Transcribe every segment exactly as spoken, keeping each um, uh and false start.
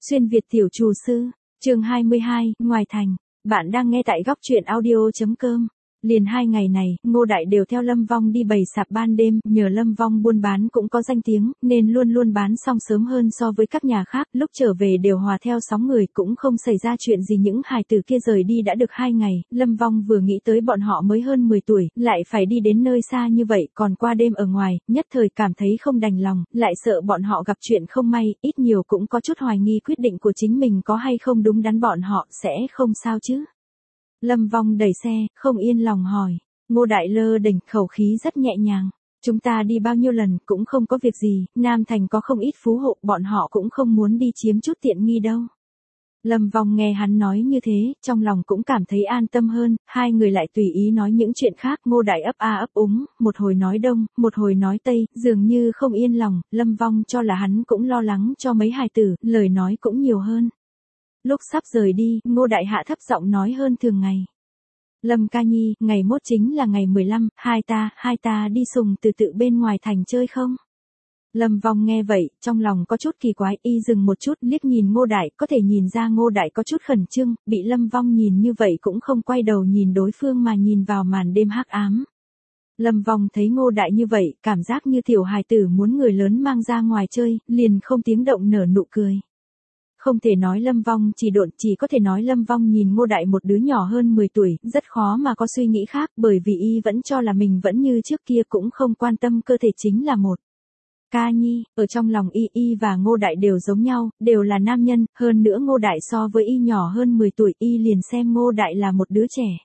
Xuyên Việt tiểu chủ sư, chương hai mươi hai, ngoài thành. Bạn đang nghe tại góc truyện audio chấm com. Liền hai ngày này, Ngô Đại đều theo Lâm Vong đi bày sạp ban đêm, nhờ Lâm Vong buôn bán cũng có danh tiếng, nên luôn luôn bán xong sớm hơn so với các nhà khác, lúc trở về đều hòa theo sóng người, cũng không xảy ra chuyện gì. Những hài tử kia rời đi đã được hai ngày, Lâm Vong vừa nghĩ tới bọn họ mới hơn mười tuổi, lại phải đi đến nơi xa như vậy, còn qua đêm ở ngoài, nhất thời cảm thấy không đành lòng, lại sợ bọn họ gặp chuyện không may, ít nhiều cũng có chút hoài nghi quyết định của chính mình có hay không đúng đắn, bọn họ sẽ không sao chứ. Lâm Vong đẩy xe, không yên lòng hỏi. Ngô Đại lơ đỉnh, khẩu khí rất nhẹ nhàng. Chúng ta đi bao nhiêu lần cũng không có việc gì, Nam Thành có không ít phú hộ, bọn họ cũng không muốn đi chiếm chút tiện nghi đâu. Lâm Vong nghe hắn nói như thế, trong lòng cũng cảm thấy an tâm hơn, hai người lại tùy ý nói những chuyện khác. Ngô Đại ấp a ấp úng, một hồi nói đông, một hồi nói tây, dường như không yên lòng, Lâm Vong cho là hắn cũng lo lắng cho mấy hài tử, lời nói cũng nhiều hơn. Lúc sắp rời đi, Ngô Đại hạ thấp giọng nói hơn thường ngày. Lâm ca nhi, ngày mốt chính là ngày mười lăm, hai ta, hai ta đi Sùng Từ Tự bên ngoài thành chơi không? Lâm Vong nghe vậy, trong lòng có chút kỳ quái, y dừng một chút, liếc nhìn Ngô Đại, có thể nhìn ra Ngô Đại có chút khẩn trương, bị Lâm Vong nhìn như vậy cũng không quay đầu nhìn đối phương mà nhìn vào màn đêm hắc ám. Lâm Vong thấy Ngô Đại như vậy, cảm giác như tiểu hài tử muốn người lớn mang ra ngoài chơi, liền không tiếng động nở nụ cười. Không thể nói Lâm Vong chỉ độn, chỉ có thể nói Lâm Vong nhìn Ngô Đại một đứa nhỏ hơn mười tuổi, rất khó mà có suy nghĩ khác, bởi vì y vẫn cho là mình vẫn như trước kia, cũng không quan tâm cơ thể chính là một. Ca nhi, ở trong lòng y, y và Ngô Đại đều giống nhau, đều là nam nhân, hơn nữa Ngô Đại so với y nhỏ hơn mười tuổi, y liền xem Ngô Đại là một đứa trẻ.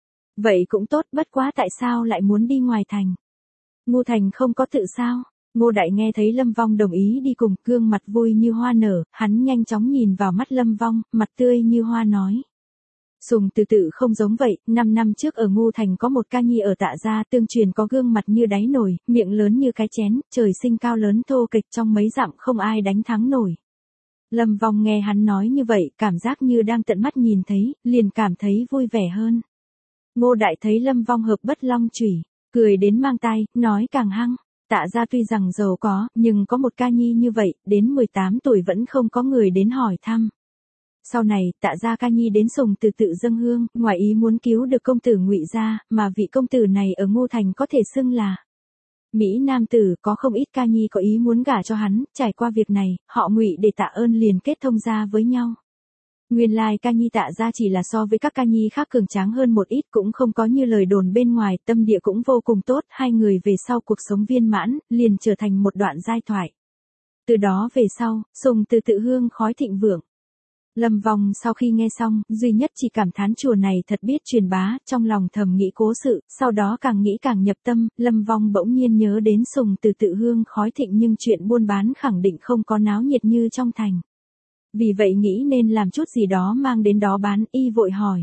Vậy cũng tốt, bất quá tại sao lại muốn đi ngoài thành? Ngô Thành không có tự sao? Ngô Đại nghe thấy Lâm Vong đồng ý đi cùng, gương mặt vui như hoa nở, hắn nhanh chóng nhìn vào mắt Lâm Vong, mặt tươi như hoa nói. Sùng Từ Tự không giống vậy, năm năm trước ở Ngô Thành có một ca nhi ở Tạ gia, tương truyền có gương mặt như đáy nồi, miệng lớn như cái chén, trời sinh cao lớn thô kịch, trong mấy dặm không ai đánh thắng nổi. Lâm Vong nghe hắn nói như vậy, cảm giác như đang tận mắt nhìn thấy, liền cảm thấy vui vẻ hơn. Ngô Đại thấy Lâm Vong hợp bất long chủy, cười đến mang tai, nói càng hăng. Tạ gia tuy rằng giàu có, nhưng có một ca nhi như vậy, đến mười tám tuổi vẫn không có người đến hỏi thăm. Sau này, Tạ gia ca nhi đến Sùng Từ Tự dâng hương, ngoài ý muốn cứu được công tử Ngụy gia, mà vị công tử này ở Ngô Thành có thể xưng là Mỹ nam tử, có không ít ca nhi có ý muốn gả cho hắn, trải qua việc này, họ Ngụy để tạ ơn liền kết thông gia với nhau. Nguyên lai ca nhi Tạ gia chỉ là so với các ca nhi khác cường tráng hơn một ít, cũng không có như lời đồn bên ngoài, tâm địa cũng vô cùng tốt, hai người về sau cuộc sống viên mãn, liền trở thành một đoạn giai thoại. Từ đó về sau, Sùng Từ Tự hương khói thịnh vượng. Lâm Vong sau khi nghe xong, duy nhất chỉ cảm thán chùa này thật biết truyền bá, trong lòng thầm nghĩ cố sự, sau đó càng nghĩ càng nhập tâm, Lâm Vong bỗng nhiên nhớ đến Sùng Từ Tự hương khói thịnh, nhưng chuyện buôn bán khẳng định không có náo nhiệt như trong thành. Vì vậy nghĩ nên làm chút gì đó mang đến đó bán, y vội hỏi.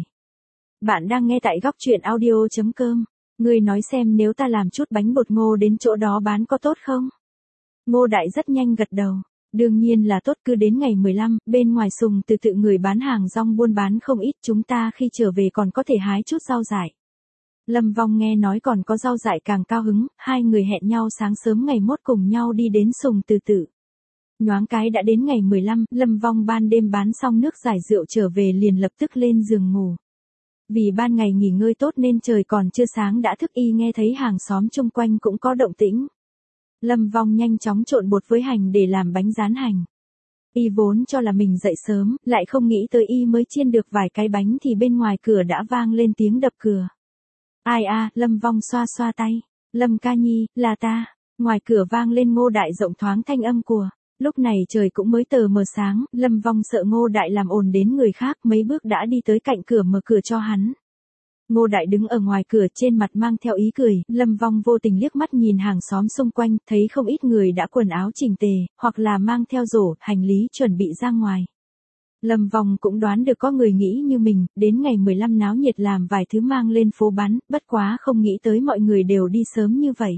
Bạn đang nghe tại góc truyện audio chấm com, ngươi nói xem nếu ta làm chút bánh bột ngô đến chỗ đó bán có tốt không? Ngô Đại rất nhanh gật đầu. Đương nhiên là tốt, cứ đến ngày mười lăm, bên ngoài Sùng Từ Tự người bán hàng rong buôn bán không ít, chúng ta khi trở về còn có thể hái chút rau dại. Lâm Vong nghe nói còn có rau dại càng cao hứng, hai người hẹn nhau sáng sớm ngày mốt cùng nhau đi đến Sùng Từ Tự. Nhoáng cái đã đến ngày mười lăm, Lâm Vong ban đêm bán xong nước giải rượu trở về liền lập tức lên giường ngủ. Vì ban ngày nghỉ ngơi tốt nên trời còn chưa sáng đã thức, y nghe thấy hàng xóm chung quanh cũng có động tĩnh. Lâm Vong nhanh chóng trộn bột với hành để làm bánh rán hành. Y vốn cho là mình dậy sớm, lại không nghĩ tới y mới chiên được vài cái bánh thì bên ngoài cửa đã vang lên tiếng đập cửa. Ai a, Lâm Vong xoa xoa tay. Lâm ca nhi, là ta. Ngoài cửa vang lên Ngô Đại rộng thoáng thanh âm của. Lúc này trời cũng mới tờ mờ sáng, Lâm Vong sợ Ngô Đại làm ồn đến người khác, mấy bước đã đi tới cạnh cửa mở cửa cho hắn. Ngô Đại đứng ở ngoài cửa, trên mặt mang theo ý cười, Lâm Vong vô tình liếc mắt nhìn hàng xóm xung quanh, thấy không ít người đã quần áo chỉnh tề, hoặc là mang theo rổ, hành lý chuẩn bị ra ngoài. Lâm Vong cũng đoán được có người nghĩ như mình, đến ngày mười lăm náo nhiệt làm vài thứ mang lên phố bán, bất quá không nghĩ tới mọi người đều đi sớm như vậy.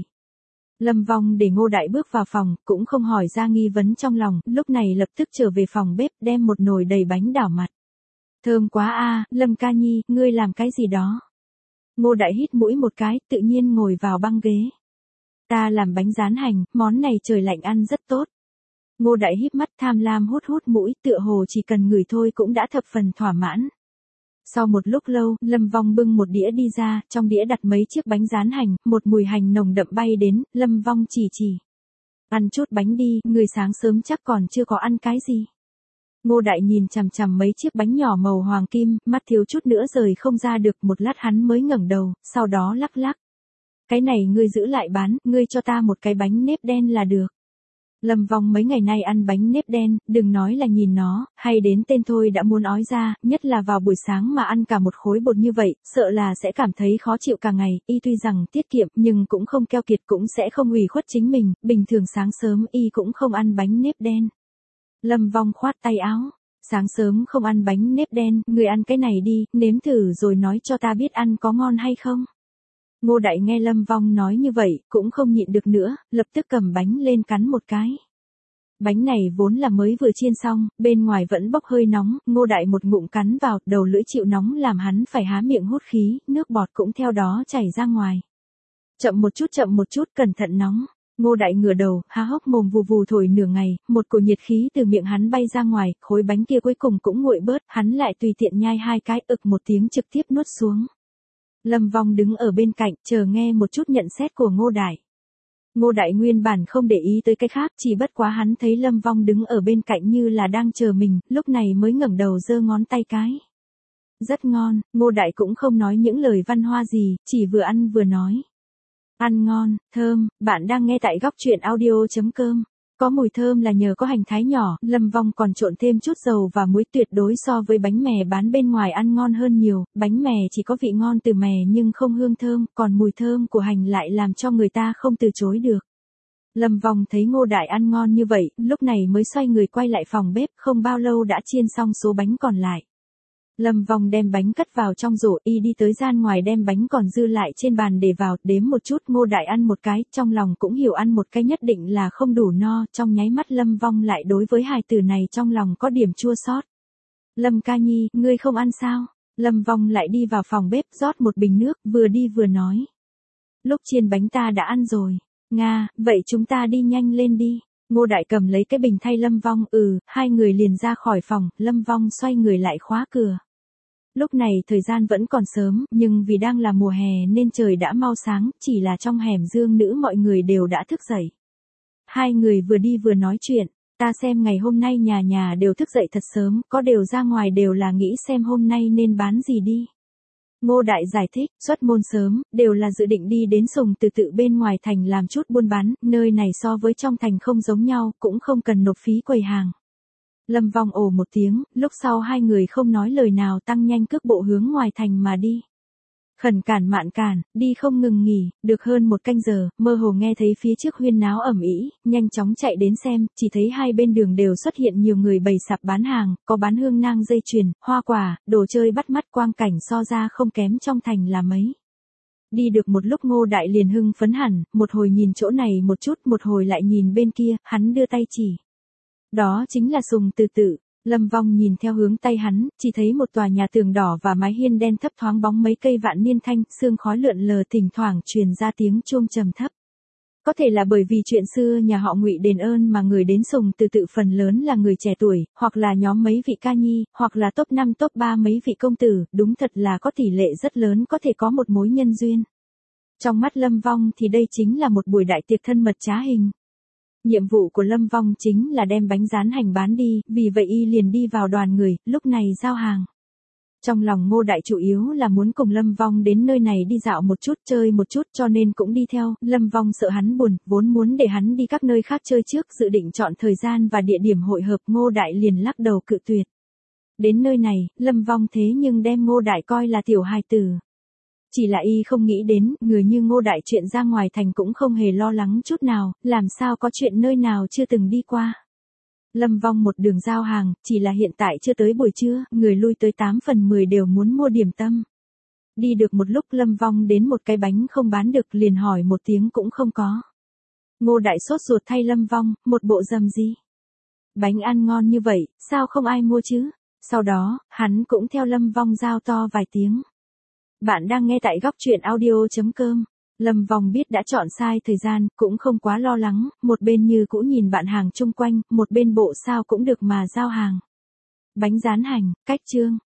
Lâm Vong để Ngô Đại bước vào phòng, cũng không hỏi ra nghi vấn trong lòng, lúc này lập tức trở về phòng bếp, đem một nồi đầy bánh đảo mặt. Thơm quá a, Lâm ca nhi, ngươi làm cái gì đó? Ngô Đại hít mũi một cái, tự nhiên ngồi vào băng ghế. Ta làm bánh rán hành, món này trời lạnh ăn rất tốt. Ngô Đại híp mắt tham lam hút hút mũi, tựa hồ chỉ cần ngửi thôi cũng đã thập phần thỏa mãn. Sau một lúc lâu, Lâm Vong bưng một đĩa đi ra, trong đĩa đặt mấy chiếc bánh rán hành, một mùi hành nồng đậm bay đến, Lâm Vong chỉ chỉ. Ăn chút bánh đi, người sáng sớm chắc còn chưa có ăn cái gì. Ngô Đại nhìn chằm chằm mấy chiếc bánh nhỏ màu hoàng kim, mắt thiếu chút nữa rời không ra được, một lát hắn mới ngẩng đầu, sau đó lắc lắc. Cái này ngươi giữ lại bán, ngươi cho ta một cái bánh nếp đen là được. Lâm Vong mấy ngày nay ăn bánh nếp đen, đừng nói là nhìn nó, hay đến tên thôi đã muốn ói ra, nhất là vào buổi sáng mà ăn cả một khối bột như vậy, sợ là sẽ cảm thấy khó chịu cả ngày, y tuy rằng tiết kiệm nhưng cũng không keo kiệt cũng sẽ không ủy khuất chính mình, bình thường sáng sớm y cũng không ăn bánh nếp đen. Lâm Vong khoát tay áo, sáng sớm không ăn bánh nếp đen, người ăn cái này đi, nếm thử rồi nói cho ta biết ăn có ngon hay không. Ngô Đại nghe Lâm Vong nói như vậy, cũng không nhịn được nữa, lập tức cầm bánh lên cắn một cái. Bánh này vốn là mới vừa chiên xong, bên ngoài vẫn bốc hơi nóng, Ngô Đại một ngụm cắn vào, đầu lưỡi chịu nóng làm hắn phải há miệng hút khí, nước bọt cũng theo đó chảy ra ngoài. Chậm một chút chậm một chút, cẩn thận nóng. Ngô Đại ngửa đầu, há hốc mồm vù vù thổi nửa ngày, một cổ nhiệt khí từ miệng hắn bay ra ngoài, khối bánh kia cuối cùng cũng nguội bớt, hắn lại tùy tiện nhai hai cái, ực một tiếng trực tiếp nuốt xuống. Lâm Vong đứng ở bên cạnh, chờ nghe một chút nhận xét của Ngô Đại. Ngô Đại nguyên bản không để ý tới cái khác, chỉ bất quá hắn thấy Lâm Vong đứng ở bên cạnh như là đang chờ mình, lúc này mới ngẩng đầu giơ ngón tay cái. Rất ngon, Ngô Đại cũng không nói những lời văn hoa gì, chỉ vừa ăn vừa nói. Ăn ngon, thơm, bạn đang nghe tại góc truyện audio chấm com. Có mùi thơm là nhờ có hành thái nhỏ, Lâm Vong còn trộn thêm chút dầu và muối, tuyệt đối so với bánh mè bán bên ngoài ăn ngon hơn nhiều, bánh mè chỉ có vị ngon từ mè nhưng không hương thơm, còn mùi thơm của hành lại làm cho người ta không từ chối được. Lâm Vong thấy Ngô Đại ăn ngon như vậy, lúc này mới xoay người quay lại phòng bếp, không bao lâu đã chiên xong số bánh còn lại. Lâm Vong đem bánh cất vào trong rổ, y đi tới gian ngoài đem bánh còn dư lại trên bàn để vào, đếm một chút. Ngô Đại ăn một cái, trong lòng cũng hiểu ăn một cái nhất định là không đủ no, trong nháy mắt Lâm Vong lại đối với hài tử này trong lòng có điểm chua xót. Lâm ca nhi, ngươi không ăn sao? Lâm Vong lại đi vào phòng bếp rót một bình nước, vừa đi vừa nói. Lúc chiên bánh ta đã ăn rồi. Nga, vậy chúng ta đi nhanh lên đi. Ngô Đại cầm lấy cái bình thay Lâm Vong, ừ, hai người liền ra khỏi phòng, Lâm Vong xoay người lại khóa cửa. Lúc này thời gian vẫn còn sớm, nhưng vì đang là mùa hè nên trời đã mau sáng, chỉ là trong hẻm Dương Nữ mọi người đều đã thức dậy. Hai người vừa đi vừa nói chuyện, ta xem ngày hôm nay nhà nhà đều thức dậy thật sớm, có đều ra ngoài đều là nghĩ xem hôm nay nên bán gì đi. Ngô Đại giải thích, xuất môn sớm, đều là dự định đi đến Sùng Từ Tự bên ngoài thành làm chút buôn bán, nơi này so với trong thành không giống nhau, cũng không cần nộp phí quầy hàng. Lâm Vong ồ một tiếng, lúc sau hai người không nói lời nào tăng nhanh cước bộ hướng ngoài thành mà đi. Khẩn cản mạn cản, đi không ngừng nghỉ, được hơn một canh giờ, mơ hồ nghe thấy phía trước huyên náo ầm ĩ, nhanh chóng chạy đến xem, chỉ thấy hai bên đường đều xuất hiện nhiều người bày sạp bán hàng, có bán hương nang dây chuyền, hoa quả, đồ chơi bắt mắt, quang cảnh so ra không kém trong thành là mấy. Đi được một lúc Ngô Đại liền hưng phấn hẳn, một hồi nhìn chỗ này một chút, một hồi lại nhìn bên kia, hắn đưa tay chỉ. Đó chính là Sùng Từ Tự. Lâm Vong nhìn theo hướng tay hắn, chỉ thấy một tòa nhà tường đỏ và mái hiên đen thấp thoáng bóng mấy cây vạn niên thanh, sương khói lượn lờ thỉnh thoảng truyền ra tiếng chuông trầm thấp. Có thể là bởi vì chuyện xưa nhà họ Ngụy đền ơn mà người đến Sùng Từ Tự phần lớn là người trẻ tuổi, hoặc là nhóm mấy vị ca nhi, hoặc là top năm top ba mấy vị công tử, đúng thật là có tỷ lệ rất lớn có thể có một mối nhân duyên. Trong mắt Lâm Vong thì đây chính là một buổi đại tiệc thân mật trá hình. Nhiệm vụ của Lâm Vong chính là đem bánh rán hành bán đi, vì vậy y liền đi vào đoàn người, lúc này giao hàng. Trong lòng Ngô Đại chủ yếu là muốn cùng Lâm Vong đến nơi này đi dạo một chút, chơi một chút cho nên cũng đi theo, Lâm Vong sợ hắn buồn, vốn muốn để hắn đi các nơi khác chơi trước, dự định chọn thời gian và địa điểm hội hợp, Ngô Đại liền lắc đầu cự tuyệt. Đến nơi này, Lâm Vong thế nhưng đem Ngô Đại coi là tiểu hài tử. Chỉ là y không nghĩ đến, người như Ngô Đại chuyện ra ngoài thành cũng không hề lo lắng chút nào, làm sao có chuyện nơi nào chưa từng đi qua. Lâm Vong một đường giao hàng, chỉ là hiện tại chưa tới buổi trưa, người lui tới tám phần mười đều muốn mua điểm tâm. Đi được một lúc Lâm Vong đến một cái bánh không bán được liền hỏi một tiếng cũng không có. Ngô Đại sốt ruột thay Lâm Vong, một bộ dầm gì. Bánh ăn ngon như vậy, sao không ai mua chứ? Sau đó, hắn cũng theo Lâm Vong giao to vài tiếng. Bạn đang nghe tại góc truyện audio chấm com. Lâm Vong biết đã chọn sai thời gian, cũng không quá lo lắng, một bên như cũ nhìn bạn hàng chung quanh, một bên bộ sao cũng được mà giao hàng. Bánh rán hành, cách chương.